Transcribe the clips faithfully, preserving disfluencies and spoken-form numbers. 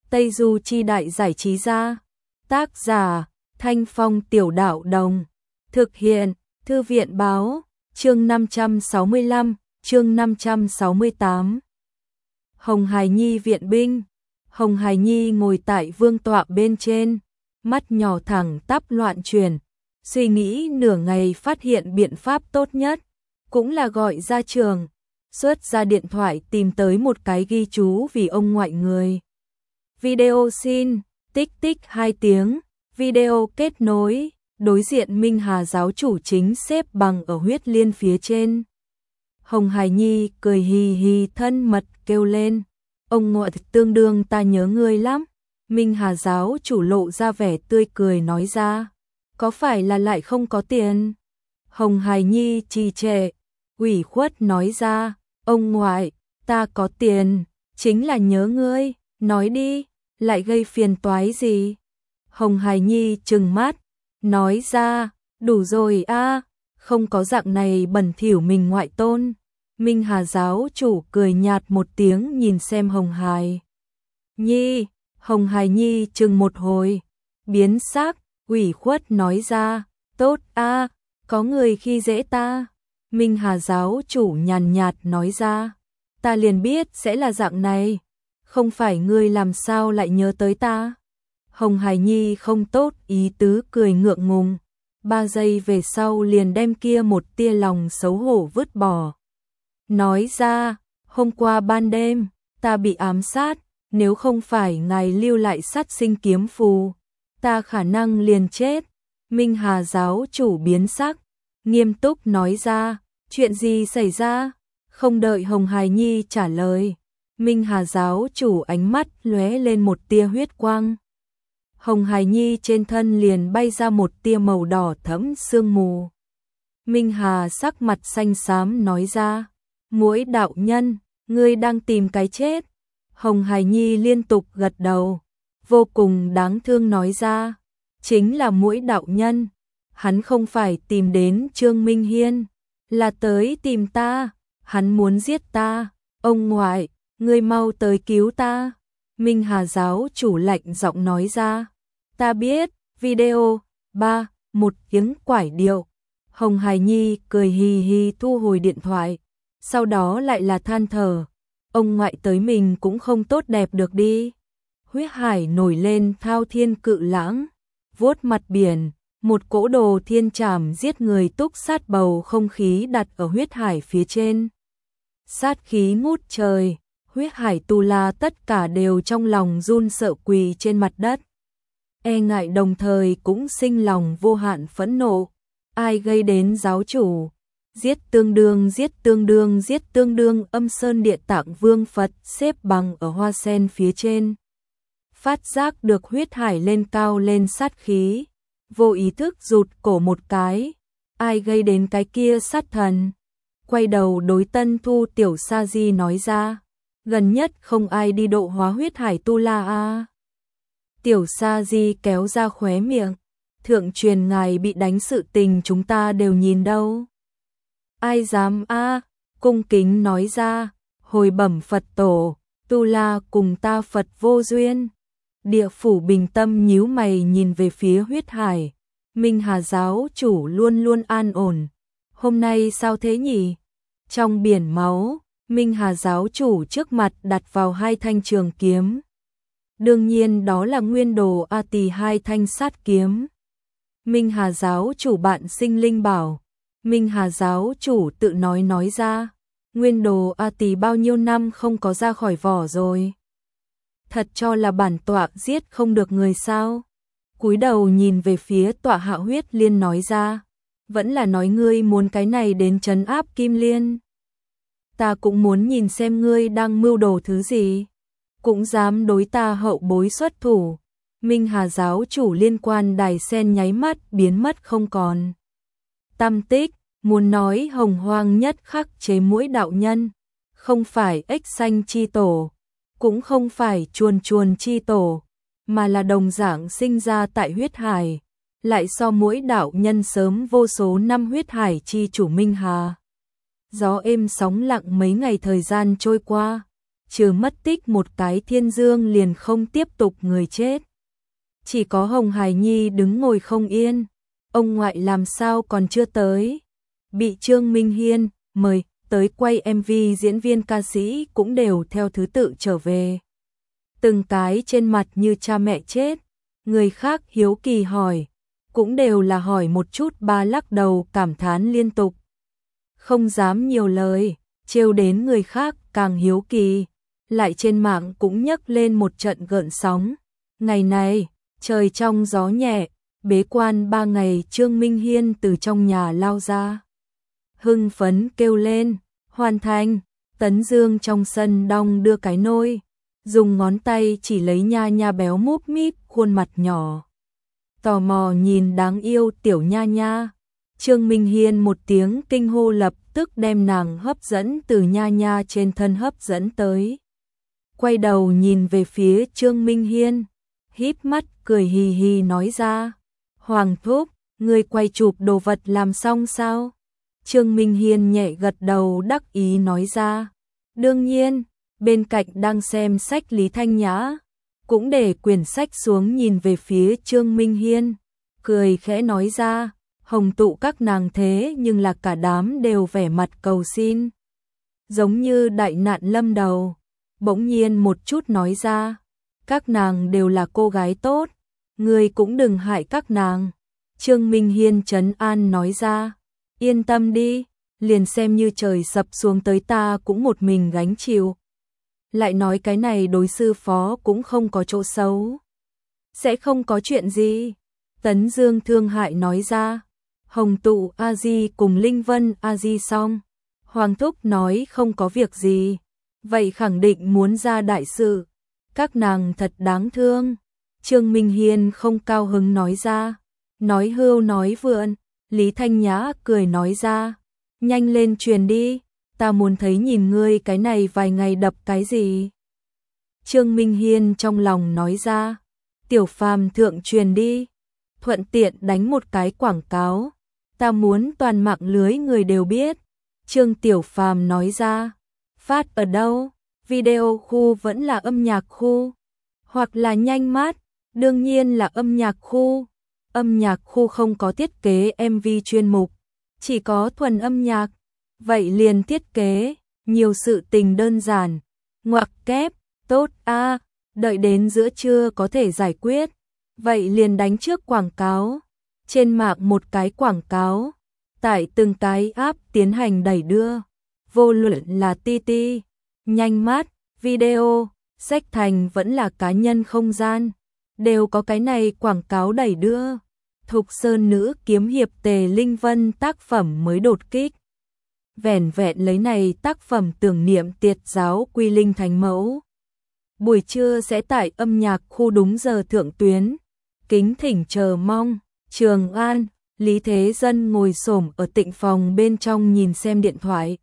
Tây Du Chi Đại Giải Trí Gia. Tác giả Thanh Phong Tiểu Đạo Đồng. Thực hiện Thư viện Báo. Chương năm trăm sáu mươi lăm, chương năm trăm sáu mươi tám. Hồng Hải Nhi viện binh. Hồng Hải Nhi ngồi tại vương tọa bên trên, mắt nhỏ thẳng tắp loạn chuyển, suy nghĩ nửa ngày phát hiện biện pháp tốt nhất, cũng là gọi ra trường, xuất ra điện thoại tìm tới một cái ghi chú vì ông ngoại người. Video xin, tích tích hai tiếng, video kết nối, đối diện Minh Hà giáo chủ chính xếp bằng ở huyết liên phía trên. Hồng Hải Nhi cười hì hì thân mật kêu lên, ông ngoại tương đương ta nhớ ngươi lắm. Minh Hà giáo chủ lộ ra vẻ tươi cười nói ra, có phải là lại không có tiền? Hồng Hải Nhi trì trệ, ủy khuất nói ra, ông ngoại, ta có tiền, chính là nhớ ngươi, nói đi, lại gây phiền toái gì? Hồng Hải Nhi trừng mắt, nói ra, đủ rồi a, không có dạng này bẩn thỉu mình ngoại tôn. Minh Hà giáo chủ cười nhạt một tiếng nhìn xem Hồng Hải Nhi. Hồng Hải Nhi chừng một hồi, biến sắc, ủy khuất nói ra, tốt a, có người khi dễ ta. Minh Hà giáo chủ nhàn nhạt nói ra, ta liền biết sẽ là dạng này, không phải ngươi làm sao lại nhớ tới ta. Hồng Hải Nhi không tốt ý tứ cười ngượng ngùng, ba giây về sau liền đem kia một tia lòng xấu hổ vứt bỏ. Nói ra, hôm qua ban đêm, ta bị ám sát, nếu không phải ngài lưu lại sát sinh kiếm phù, ta khả năng liền chết. Minh Hà giáo chủ biến sắc, nghiêm túc nói ra, chuyện gì xảy ra? Không đợi Hồng Hải Nhi trả lời, Minh Hà giáo chủ ánh mắt lóe lên một tia huyết quang. Hồng Hải Nhi trên thân liền bay ra một tia màu đỏ thẫm sương mù. Minh Hà sắc mặt xanh xám nói ra, Muỗi đạo nhân, ngươi đang tìm cái chết. Hồng Hải Nhi liên tục gật đầu, vô cùng đáng thương nói ra, chính là Muỗi đạo nhân, hắn không phải tìm đến Trương Minh Hiên, là tới tìm ta, hắn muốn giết ta, ông ngoại, ngươi mau tới cứu ta. Minh Hà giáo chủ lạnh giọng nói ra, ta biết, video, ba, một tiếng quải điệu. Hồng Hải Nhi cười hì hì thu hồi điện thoại, sau đó lại là than thở, ông ngoại tới mình cũng không tốt đẹp được đi. Huyết hải nổi lên thao thiên cự lãng, vuốt mặt biển, một cỗ đồ thiên trảm giết người túc sát bầu không khí đặt ở huyết hải phía trên. Sát khí ngút trời, huyết hải tu la tất cả đều trong lòng run sợ quỳ trên mặt đất. E ngại đồng thời cũng sinh lòng vô hạn phẫn nộ, ai gây đến giáo chủ? Giết tương đương giết tương đương giết tương đương. Âm Sơn Địa Tạng Vương Phật xếp bằng ở hoa sen phía trên, phát giác được huyết hải lên cao lên sát khí, vô ý thức rụt cổ một cái, ai gây đến cái kia sát thần? Quay đầu đối Tân Thu Tiểu Sa Di nói ra, gần nhất không ai đi độ hóa huyết hải tu la a. Tiểu Sa Di kéo ra khóe miệng, thượng truyền ngài bị đánh sự tình chúng ta đều nhìn đâu. Ai dám a? Cung kính nói ra, hồi bẩm Phật tổ, tu la cùng ta Phật vô duyên. Địa phủ bình tâm nhíu mày nhìn về phía huyết hải. Minh Hà giáo chủ luôn luôn an ổn, hôm nay sao thế nhỉ? Trong biển máu, Minh Hà giáo chủ trước mặt đặt vào hai thanh trường kiếm. Đương nhiên đó là nguyên đồ A Tỳ hai thanh sát kiếm. Minh Hà giáo chủ bạn sinh linh bảo. Minh Hà giáo chủ tự nói nói ra, nguyên đồ A Tỳ bao nhiêu năm không có ra khỏi vỏ rồi. Thật cho là bản tọa giết không được người sao? Cúi đầu nhìn về phía tọa Hạ Huyết Liên nói ra, vẫn là nói ngươi muốn cái này đến trấn áp Kim Liên. Ta cũng muốn nhìn xem ngươi đang mưu đồ thứ gì, cũng dám đối ta hậu bối xuất thủ. Minh Hà giáo chủ liên quan đài sen nháy mắt biến mất không còn tăm tích, muốn nói hồng hoang nhất khắc chế Muỗi đạo nhân, không phải ếch xanh chi tổ, cũng không phải chuồn chuồn chi tổ, mà là đồng dạng sinh ra tại huyết hải, lại so Muỗi đạo nhân sớm vô số năm huyết hải chi chủ Minh Hà. Gió êm sóng lặng mấy ngày thời gian trôi qua, trừ mất tích một cái Thiên Dương liền không tiếp tục người chết. Chỉ có Hồng Hải Nhi đứng ngồi không yên, ông ngoại làm sao còn chưa tới. Bị Trương Minh Hiên mời tới quay em vê, diễn viên ca sĩ cũng đều theo thứ tự trở về. Từng cái trên mặt như cha mẹ chết, người khác hiếu kỳ hỏi, cũng đều là hỏi một chút ba lắc đầu cảm thán liên tục. Không dám nhiều lời, trêu đến người khác càng hiếu kỳ, lại trên mạng cũng nhấc lên một trận gợn sóng. Ngày này, trời trong gió nhẹ, bế quan ba ngày Trương Minh Hiên từ trong nhà lao ra. Hưng phấn kêu lên, hoàn thành. Tấn Dương trong sân đong đưa cái nôi, dùng ngón tay chỉ lấy Nha Nha béo múp míp khuôn mặt nhỏ. Tò mò nhìn đáng yêu tiểu Nha Nha. Trương Minh Hiên một tiếng kinh hô lập tức đem nàng hấp dẫn từ Nha Nha trên thân hấp dẫn tới. Quay đầu nhìn về phía Trương Minh Hiên, híp mắt cười hì hì nói ra, Hoàng thúc, người quay chụp đồ vật làm xong sao? Trương Minh Hiên nhẹ gật đầu đắc ý nói ra, đương nhiên. Bên cạnh đang xem sách Lý Thanh Nhã, cũng để quyển sách xuống nhìn về phía Trương Minh Hiên, cười khẽ nói ra, hồng tụ các nàng thế nhưng là cả đám đều vẻ mặt cầu xin. Giống như đại nạn lâm đầu, bỗng nhiên một chút nói ra, các nàng đều là cô gái tốt, người cũng đừng hại các nàng. Trương Minh Hiên trấn an nói ra, yên tâm đi, liền xem như trời sập xuống tới ta cũng một mình gánh chịu. Lại nói cái này đối sư phó cũng không có chỗ xấu. Sẽ không có chuyện gì. Tấn Dương thương hại nói ra. Hồng Tụ A Di cùng Linh Vân A Di xong. Hoàng thúc nói không có việc gì. Vậy khẳng định muốn ra đại sự. Các nàng thật đáng thương. Trương Minh Hiên không cao hứng nói ra. Nói hưu nói vượn. Lý Thanh Nhã cười nói ra. Nhanh lên truyền đi. Ta muốn thấy nhìn ngươi cái này vài ngày đập cái gì. Trương Minh Hiên trong lòng nói ra, tiểu phàm thượng truyền đi, thuận tiện đánh một cái quảng cáo, ta muốn toàn mạng lưới người đều biết. Trương Tiểu Phàm nói ra, phát ở đâu, video khu vẫn là âm nhạc khu, hoặc là nhanh mát, đương nhiên là âm nhạc khu. Âm nhạc khu không có thiết kế em vê chuyên mục, chỉ có thuần âm nhạc. Vậy liền thiết kế, nhiều sự tình đơn giản, ngoặc kép, tốt a, à, đợi đến giữa trưa có thể giải quyết. Vậy liền đánh trước quảng cáo, trên mạng một cái quảng cáo, tải từng cái app tiến hành đẩy đưa, vô luận là tê tê, nhanh mát, video, sách thành vẫn là cá nhân không gian, đều có cái này quảng cáo đẩy đưa. Thục Sơn nữ kiếm hiệp Tề Linh Vân tác phẩm mới đột kích. Vẻn vẹn lấy này tác phẩm tưởng niệm tiệt giáo Quy Linh Thánh Mẫu. Buổi trưa sẽ tải âm nhạc khu đúng giờ thượng tuyến. Kính thỉnh chờ mong. Trường An, Lý Thế Dân ngồi xổm ở tịnh phòng bên trong nhìn xem điện thoại.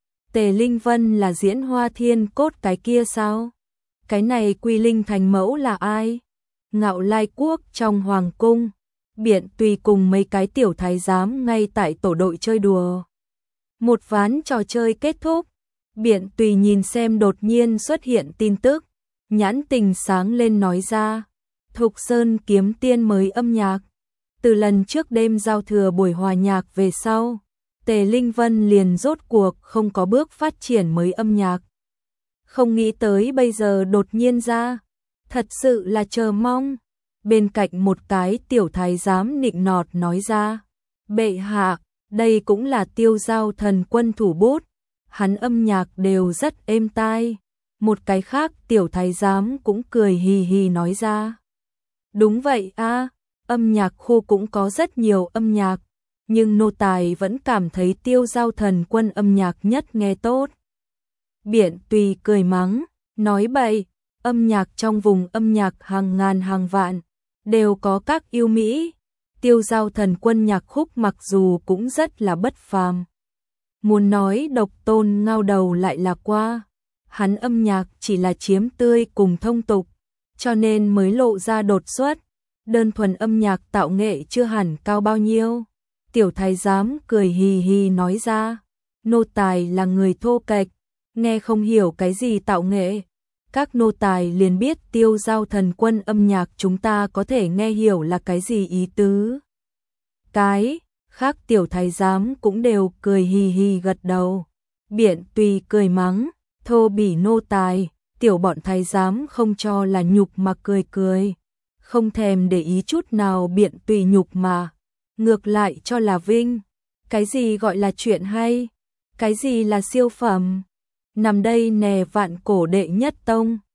Tề Linh Vân là diễn Hoa Thiên Cốt cái kia sao? Cái này Quy Linh Thánh Mẫu là ai? Ngạo Lai Quốc trong Hoàng Cung. Biện Tùy cùng mấy cái tiểu thái giám ngay tại tổ đội chơi đùa. Một ván trò chơi kết thúc, Biện Tùy nhìn xem đột nhiên xuất hiện tin tức, nhãn tình sáng lên nói ra, Thục Sơn kiếm tiên mới âm nhạc. Từ lần trước đêm giao thừa buổi hòa nhạc về sau, Tề Linh Vân liền rốt cuộc không có bước phát triển mới âm nhạc. Không nghĩ tới bây giờ đột nhiên ra, thật sự là chờ mong. Bên cạnh một cái tiểu thái giám nịnh nọt nói ra, bệ hạ, đây cũng là Tiêu Giao Thần Quân thủ bút, hắn âm nhạc đều rất êm tai. Một cái khác tiểu thái giám cũng cười hì hì nói ra, đúng vậy a, âm nhạc khu cũng có rất nhiều âm nhạc, nhưng nô tài vẫn cảm thấy Tiêu Giao Thần Quân âm nhạc nhất nghe tốt. Biện Tùy cười mắng, nói bậy, âm nhạc trong vùng âm nhạc hàng ngàn hàng vạn, đều có các yêu mỹ. Tiêu Giao Thần Quân nhạc khúc mặc dù cũng rất là bất phàm. Muốn nói độc tôn ngao đầu lại là qua. Hắn âm nhạc chỉ là chiếm tươi cùng thông tục, cho nên mới lộ ra đột xuất. Đơn thuần âm nhạc tạo nghệ chưa hẳn cao bao nhiêu. Tiểu thái giám cười hì hì nói ra, nô tài là người thô kệch, nghe không hiểu cái gì tạo nghệ. Các nô tài liền biết Tiêu Giao thần quân âm nhạc chúng ta có thể nghe hiểu là cái gì ý tứ. Cái khác tiểu thái giám cũng đều cười hì hì gật đầu. Biện Tùy cười mắng, thô bỉ nô tài, tiểu bọn thái giám không cho là nhục mà cười cười. Không thèm để ý chút nào Biện Tùy nhục mà, ngược lại cho là vinh. Cái gì gọi là chuyện hay? Cái gì là siêu phẩm? Nằm đây nè vạn cổ đệ nhất tông.